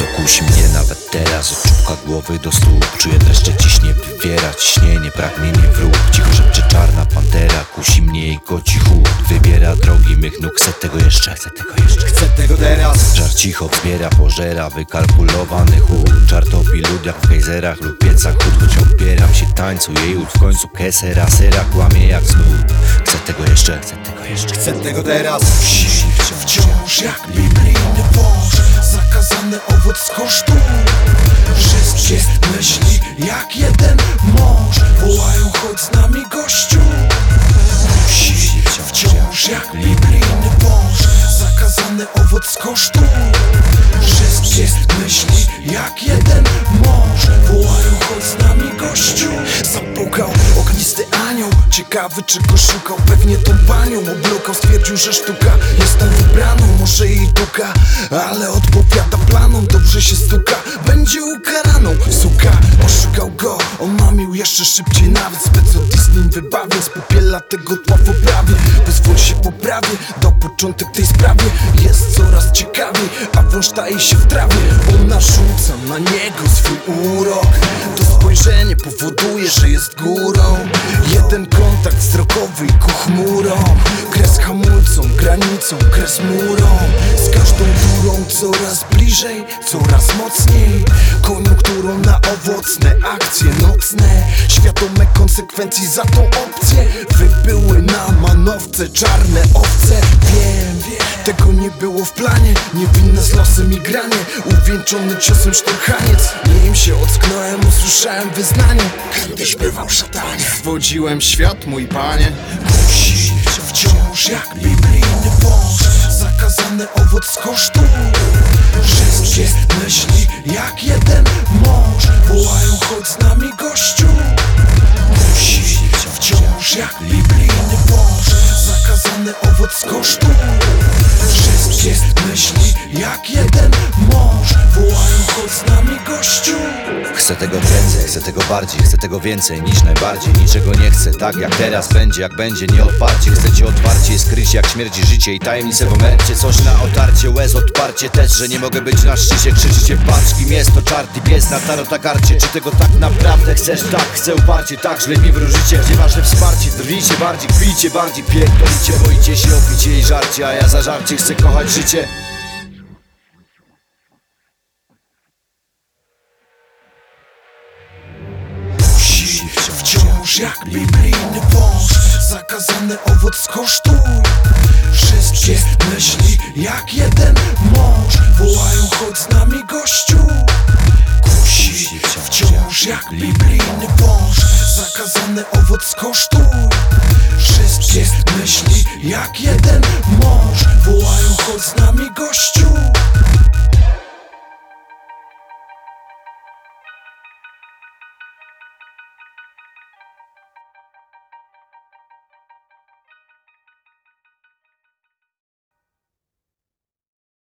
To kusi mnie nawet teraz, od czubka głowy do stóp. Czuję dreszcze ciśnie wywiera, ciśnienie, pragnienie wróg. Cicho szepcze czarna pantera, kusi mnie jej koci chłód. Wybiera drogi mych nóg, chcę tego jeszcze, chcę tego teraz. Żar cicho zbiera, pożera, wykalkulowany chłód. Czar topi lud jak w gejzerach lub piecach chód. Choć opieram się tańcu jej ud, w końcu kesera, sera kłamie jak znów. Chcę tego jeszcze, chcę tego teraz. Wciąż jak biblijny wąż, zakazany owoc z kosztu. Wszystkie myśli jak jeden mąż wołają: chodź z nami, gościu. Musi wciąż jak biblijny wąż, zakazany owoc z kosztu. Wszystkie myśli jak jeden mąż wołają: chodź z nami, gościu. Zapukał ognisty anioł, ciekawy czego szukał. Pewnie tą panią oblukał, stwierdził, że sztuka jest tą wybraną. Może jej duka, ale odpowiada planom. Dobrze się stuka, będzie ukaraną. Suka, oszukał go, on mamił jeszcze szybciej. Nawet specjalist nim wybawię, z popiela tego tła w oprawie. Pozwól się poprawię, dał początek tej sprawie. Jest coraz ciekawiej, a wąż taje się w trawie. On narzuca na niego swój urok. To spojrzenie powoduje, że jest górą. Jeden kontakt wzrokowy i ku chmurom. Kres hamulcą, granicą, kres murą. Z każdą turą coraz bliżej, coraz mocniej. Koniunkturą na owocne akcje nocne. Świadome konsekwencji za tą opcję. Wybyły na manowce czarne owce. Wiem, tego nie było w planie. Niewinne z losem i granie. Uwieńczony ciosem szturchaniec. Nim się ocknąłem, usłyszałem wyznanie. Gdy śpiewał szatanie, zwodziłem świat, mój panie. Musi wciąż jak biblijny wąż, zakazany owoc z kosztu. Wszystkie myśli jak jeden mąż wołają: chodź z nami, gościu. Musi wciąż jak biblijny wąż, zakazany owoc z kosztu. Wszystkie myśli jak jeden mąż wołają: chodź z nami, gościu. Chcę tego prędzej, chcę tego bardziej, chcę tego więcej niż najbardziej. Niczego nie chcę, tak jak teraz będzie, jak będzie nieodparcie. Chcę cię otwarcie skryć jak śmierci życie i tajemnice w omercie. Coś na otarcie, łez odparcie też, że nie mogę być na szczycie. Krzyczycie: patrz kim jest to czarny pies na tarotakarcie. Czy tego tak naprawdę chcesz? Tak, chcę uparcie, tak źle mi wróżycie. Gdzie wasze wsparcie? Drwijcie bardziej, kwijcie bardziej, pierdolicie. Boicie się o picie i żarcie, a ja za żarcie chcę kochać życie. Wciąż jak biblijny wąż, zakazany owoc z kosztu. Wszystkie myśli jak jeden mąż wołają: chodź z nami, gościu. Kusi wciąż jak biblijny wąż, zakazany owoc z kosztu. Wszystkie myśli jak jeden